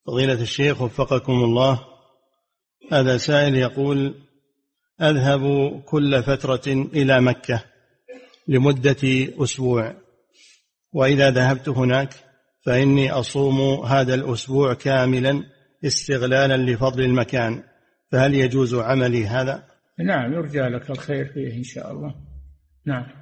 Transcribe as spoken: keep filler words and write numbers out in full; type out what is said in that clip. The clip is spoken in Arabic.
فضيلة الشيخ وفقكم الله، هذا سائل يقول: أذهب كل فترة إلى مكة لمدة أسبوع، وإذا ذهبت هناك فإني أصوم هذا الأسبوع كاملا استغلالا لفضل المكان، فهل يجوز عملي هذا؟ نعم، يرجى لك الخير فيه إن شاء الله. نعم.